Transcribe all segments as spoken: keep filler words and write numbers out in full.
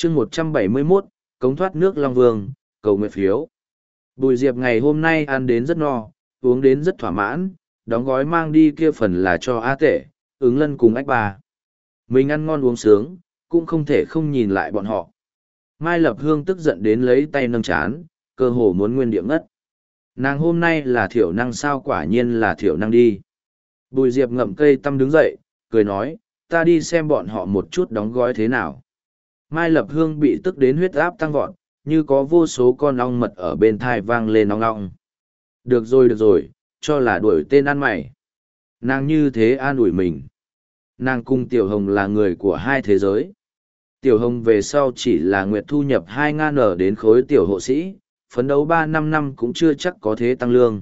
chương một trăm bảy mươi mốt, cống thoát nước Long Vương, cầu nguyện phiếu. Bùi Diệp ngày hôm nay ăn đến rất no, uống đến rất thỏa mãn, đóng gói mang đi kia phần là cho A Tể, ứng lân cùng ách bà. Mình ăn ngon uống sướng, cũng không thể không nhìn lại bọn họ. Mai Lập Hương tức giận đến lấy tay nâng chán, cơ hồ muốn nguyên địa ngất. Nàng hôm nay là thiểu năng sao, quả nhiên là thiểu năng đi. Bùi Diệp ngậm cây tăm đứng dậy, cười nói, ta đi xem bọn họ một chút đóng gói thế nào. Mai Lập Hương bị tức đến huyết áp tăng vọt, như có vô số con ong mật ở bên thai vang lên ong ong. Được rồi được rồi, cho là đuổi tên ăn mày. Nàng như thế an ủi mình. Nàng cùng Tiểu Hồng là người của hai thế giới. Tiểu Hồng về sau chỉ là nguyệt thu nhập hai ngàn ở đến khối tiểu hộ sĩ, phấn đấu ba năm năm cũng chưa chắc có thế tăng lương.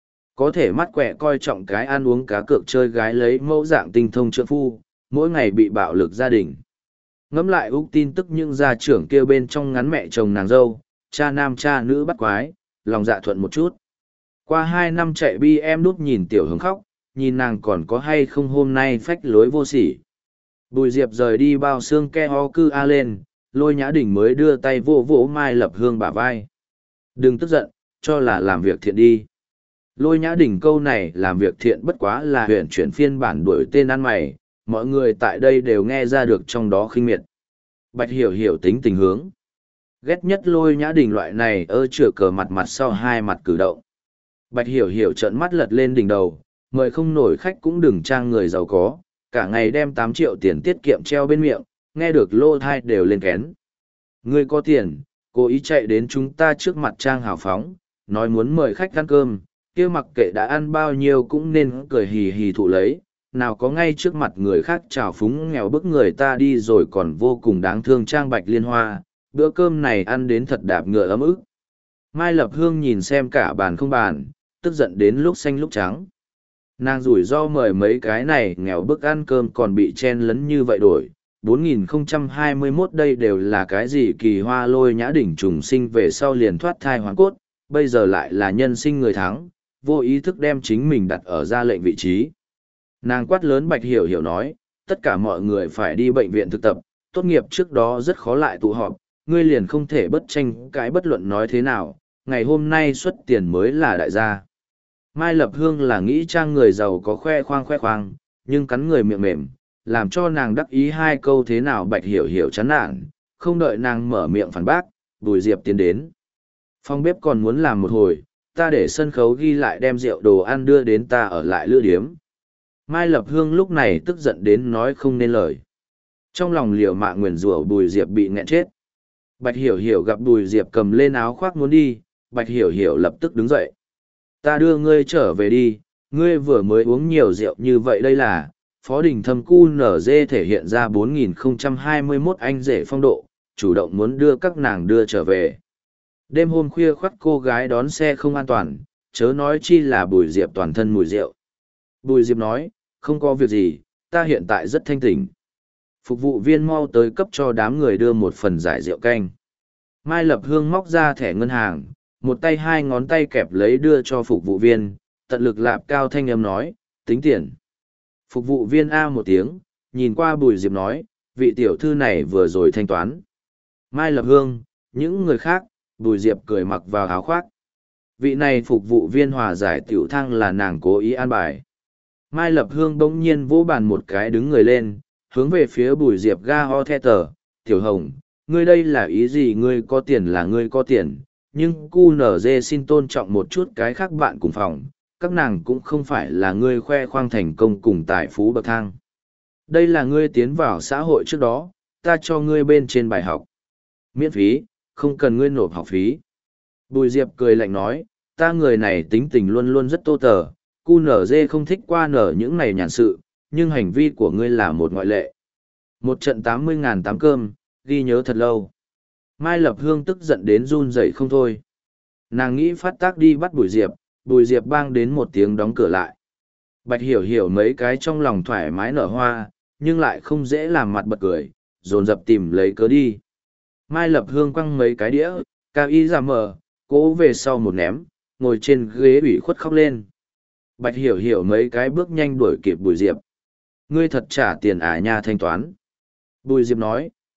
Có thể mắt quẹ coi trọng cái ăn uống cá cược chơi gái lấy mẫu dạng tinh thông trượng phu, mỗi ngày bị bạo lực gia đình. Ngẫm lại Úc tin tức những gia trưởng kêu bên trong ngắn mẹ chồng nàng dâu, cha nam cha nữ bắt quái, lòng dạ thuận một chút. Qua hai năm chạy bi em đút nhìn Tiểu Hồng khóc, nhìn nàng còn có hay không hôm nay phách lối vô sỉ. Bùi Diệp rời đi bao xương ke ho cư a lên, Lôi Nhã Đình mới đưa tay vô vỗ Mai Lập Hương bả vai. Đừng tức giận, cho là làm việc thiện đi. Lôi Nhã Đình câu này làm việc thiện bất quá là huyện chuyển phiên bản đuổi tên ăn mày, mọi người tại đây đều nghe ra được trong đó khinh miệt. Bạch Hiểu Hiểu tính tình hướng. Ghét nhất Lôi Nhã Đình loại này ơ chửa cờ mặt mặt sau hai mặt cử động. Bạch Hiểu Hiểu trợn mắt lật lên đỉnh đầu, mời không nổi khách cũng đừng trang người giàu có, cả ngày đem tám triệu tiền tiết kiệm treo bên miệng, nghe được lô thai đều lên kén. Ngươi có tiền, cố ý chạy đến chúng ta trước mặt trang hào phóng, nói muốn mời khách ăn cơm, kia mặc kệ đã ăn bao nhiêu cũng nên cười hì hì thụ lấy, nào có ngay trước mặt người khác trào phúng nghèo bức người ta đi rồi còn vô cùng đáng thương trang Bạch Liên Hoa, bữa cơm này ăn đến thật đạp ngựa ấm ức. Mai Lập Hương nhìn xem cả bàn không bàn, tức giận đến lúc xanh lúc trắng. Nàng rủi ro mời mấy cái này nghèo bức ăn cơm còn bị chen lấn như vậy đổi. bốn nghìn không trăm hai mươi mốt đây đều là cái gì kỳ hoa Lôi Nhã Đỉnh trùng sinh về sau liền thoát thai hoàn cốt, bây giờ lại là nhân sinh người thắng, vô ý thức đem chính mình đặt ở ra lệnh vị trí. Nàng quát lớn Bạch Hiểu Hiểu nói, tất cả mọi người phải đi bệnh viện thực tập, tốt nghiệp trước đó rất khó lại tụ họp, ngươi liền không thể bất tranh cái bất luận nói thế nào, ngày hôm nay xuất tiền mới là đại gia. Mai Lập Hương là nghĩ trang người giàu có khoe khoang khoe khoang, nhưng cắn người miệng mềm, làm cho nàng đắc ý hai câu thế nào Bạch Hiểu Hiểu chán nản, không đợi nàng mở miệng phản bác, Bùi Diệp tiến đến. Phòng bếp còn muốn làm một hồi, ta để sân khấu ghi lại đem rượu đồ ăn đưa đến ta ở lại lữ điếm. Mai Lập Hương lúc này tức giận đến nói không nên lời. Trong lòng liều mạng nguyền rủa Bùi Diệp bị nghẹn chết. Bạch Hiểu Hiểu gặp Bùi Diệp cầm lên áo khoác muốn đi, Bạch Hiểu Hiểu lập tức đứng dậy. Ta đưa ngươi trở về đi, ngươi vừa mới uống nhiều rượu như vậy đây là, Phó Đình Thâm cu nở dê thể hiện ra bốn nghìn không trăm hai mươi mốt anh rể phong độ, chủ động muốn đưa các nàng đưa trở về. Đêm hôm khuya khoắt cô gái đón xe không an toàn, chớ nói chi là Bùi Diệp toàn thân mùi rượu. Bùi Diệp nói, không có việc gì, ta hiện tại rất thanh tỉnh. Phục vụ viên mau tới cấp cho đám người đưa một phần giải rượu canh. Mai Lập Hương móc ra thẻ ngân hàng, một tay hai ngón tay kẹp lấy đưa cho phục vụ viên, tận lực lạp cao thanh âm nói, tính tiền. Phục vụ viên A một tiếng, nhìn qua Bùi Diệp nói, vị tiểu thư này vừa rồi thanh toán. Mai Lập Hương, những người khác, Bùi Diệp cười mặc vào áo khoác. Vị này phục vụ viên hòa giải tiểu thăng là nàng cố ý an bài. Mai Lập Hương bỗng nhiên vỗ bàn một cái đứng người lên, hướng về phía Bùi Diệp ga ho the tờ, tiểu hồng, ngươi đây là ý gì? Ngươi có tiền là ngươi có tiền, nhưng cu nở dê xin tôn trọng một chút cái khác bạn cùng phòng, các nàng cũng không phải là ngươi khoe khoang thành công cùng tài phú bậc thang. Đây là ngươi tiến vào xã hội trước đó, ta cho ngươi bên trên bài học. Miễn phí, không cần ngươi nộp học phí. Bùi Diệp cười lạnh nói, ta người này tính tình luôn luôn rất tô tờ, cu nở dê không thích qua nở những này nhàn sự, nhưng hành vi của ngươi là một ngoại lệ. Một trận tám mươi ngàn tám cơm, ghi nhớ thật lâu. Mai Lập Hương tức giận đến run rẩy không thôi. Nàng nghĩ phát tác đi bắt Bùi Diệp, Bùi Diệp bang đến một tiếng đóng cửa lại. Bạch Hiểu Hiểu mấy cái trong lòng thoải mái nở hoa, nhưng lại không dễ làm mặt bật cười, dồn dập tìm lấy cớ đi. Mai Lập Hương quăng mấy cái đĩa, cao y ra mờ, cố về sau một ném, ngồi trên ghế ủy khuất khóc lên. Bạch Hiểu Hiểu mấy cái bước nhanh đuổi kịp Bùi Diệp. Ngươi thật trả tiền à nha thanh toán. Bùi Diệp nói,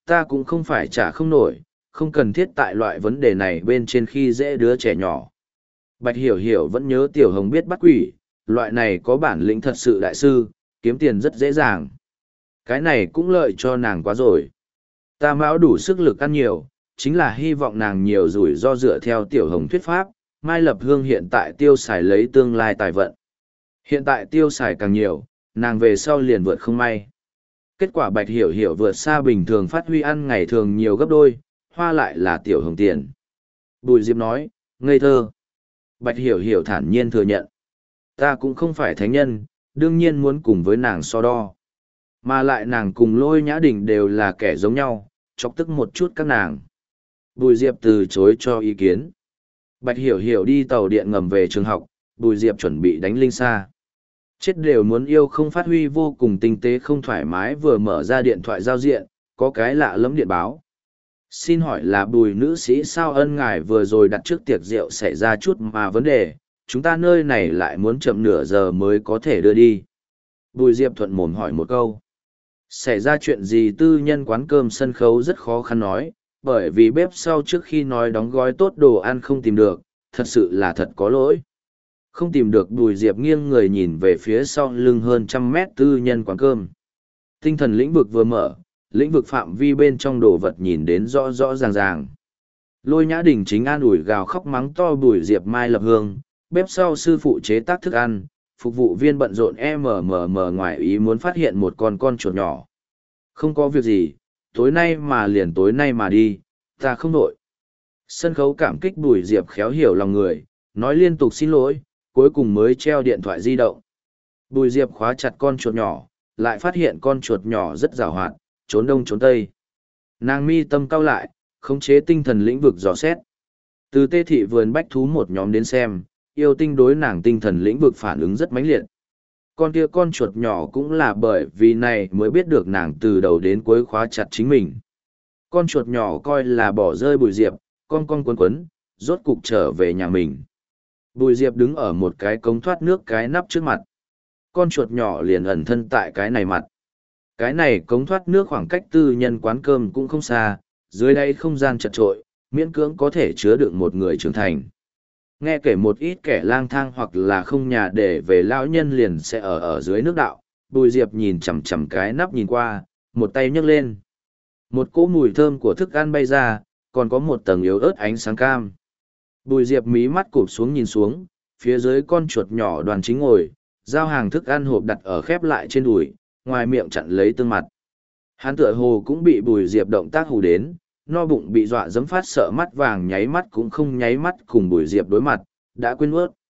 ta cũng không phải trả không nổi, không cần thiết tại loại vấn đề này bên trên khi dễ đứa trẻ nhỏ. Bạch Hiểu Hiểu vẫn nhớ Tiểu Hồng biết bắt quỷ, loại này có bản lĩnh thật sự đại sư, kiếm tiền rất dễ dàng. Cái này cũng lợi cho nàng quá rồi. Ta mão đủ sức lực ăn nhiều, chính là hy vọng nàng nhiều rủi ro dựa theo Tiểu Hồng thuyết pháp, Mai Lập Hương hiện tại tiêu xài lấy tương lai tài vận. Hiện tại tiêu xài càng nhiều, nàng về sau liền vượt không may. Kết quả Bạch Hiểu Hiểu vượt xa bình thường phát huy ăn ngày thường nhiều gấp đôi, hoa lại là Tiểu Hồng tiền. Bùi Diệp nói, ngây thơ. Bạch Hiểu Hiểu thản nhiên thừa nhận. Ta cũng không phải thánh nhân, đương nhiên muốn cùng với nàng so đo. Mà lại nàng cùng Lôi Nhã Đình đều là kẻ giống nhau, chọc tức một chút các nàng. Bùi Diệp từ chối cho ý kiến. Bạch Hiểu Hiểu đi tàu điện ngầm về trường học, Bùi Diệp chuẩn bị đánh Linh Sa. Chết đều muốn yêu không phát huy vô cùng tinh tế không thoải mái vừa mở ra điện thoại giao diện, có cái lạ lẫm điện báo. Xin hỏi là Bùi nữ sĩ sao ân ngài vừa rồi đặt trước tiệc rượu xảy ra chút mà vấn đề, chúng ta nơi này lại muốn chậm nửa giờ mới có thể đưa đi. Bùi Diệp thuận mồm hỏi một câu. Xảy ra chuyện gì tư nhân quán cơm sân khấu rất khó khăn nói, bởi vì bếp sau trước khi nói đóng gói tốt đồ ăn không tìm được, thật sự là thật có lỗi. Không tìm được Bùi Diệp nghiêng người nhìn về phía sau lưng hơn trăm mét tư nhân quán cơm. Tinh thần lĩnh vực vừa mở, lĩnh vực phạm vi bên trong đồ vật nhìn đến rõ rõ ràng ràng. Lôi Nhã Đình chính an ủi gào khóc mắng to Bùi Diệp Mai Lập Hương, bếp sau sư phụ chế tác thức ăn, phục vụ viên bận rộn mmm ngoài ý muốn phát hiện một con con chuột nhỏ. Không có việc gì, tối nay mà liền tối nay mà đi, ta không nổi. Sân khấu cảm kích Bùi Diệp khéo hiểu lòng người, nói liên tục xin lỗi, cuối cùng mới treo điện thoại di động. Bùi Diệp khóa chặt con chuột nhỏ, lại phát hiện con chuột nhỏ rất giàu hoạt, trốn đông trốn tây. Nàng mi tâm cao lại, khống chế tinh thần lĩnh vực dò xét. Từ Tê Thị vườn bách thú một nhóm đến xem, yêu tinh đối nàng tinh thần lĩnh vực phản ứng rất mãnh liệt. Con kia con chuột nhỏ cũng là bởi vì này mới biết được nàng từ đầu đến cuối khóa chặt chính mình. Con chuột nhỏ coi là bỏ rơi Bùi Diệp, con con quấn quấn, rốt cục trở về nhà mình. Bùi Diệp đứng ở một cái cống thoát nước cái nắp trước mặt. Con chuột nhỏ liền ẩn thân tại cái này mặt. Cái này cống thoát nước khoảng cách tư nhân quán cơm cũng không xa, dưới đây không gian chật trội, miễn cưỡng có thể chứa đựng một người trưởng thành. Nghe kể một ít kẻ lang thang hoặc là không nhà để về lão nhân liền sẽ ở ở dưới nước đạo, Bùi Diệp nhìn chằm chằm cái nắp nhìn qua, một tay nhấc lên. Một cỗ mùi thơm của thức ăn bay ra, còn có một tầng yếu ớt ánh sáng cam. Bùi Diệp mí mắt cụp xuống nhìn xuống, phía dưới con chuột nhỏ đoàn chính ngồi, giao hàng thức ăn hộp đặt ở khép lại trên đùi, ngoài miệng chặn lấy tương mặt. Hắn tựa hồ cũng bị Bùi Diệp động tác hù đến, no bụng bị dọa dẫm phát sợ mắt vàng nháy mắt cũng không nháy mắt cùng Bùi Diệp đối mặt, đã quên ướt.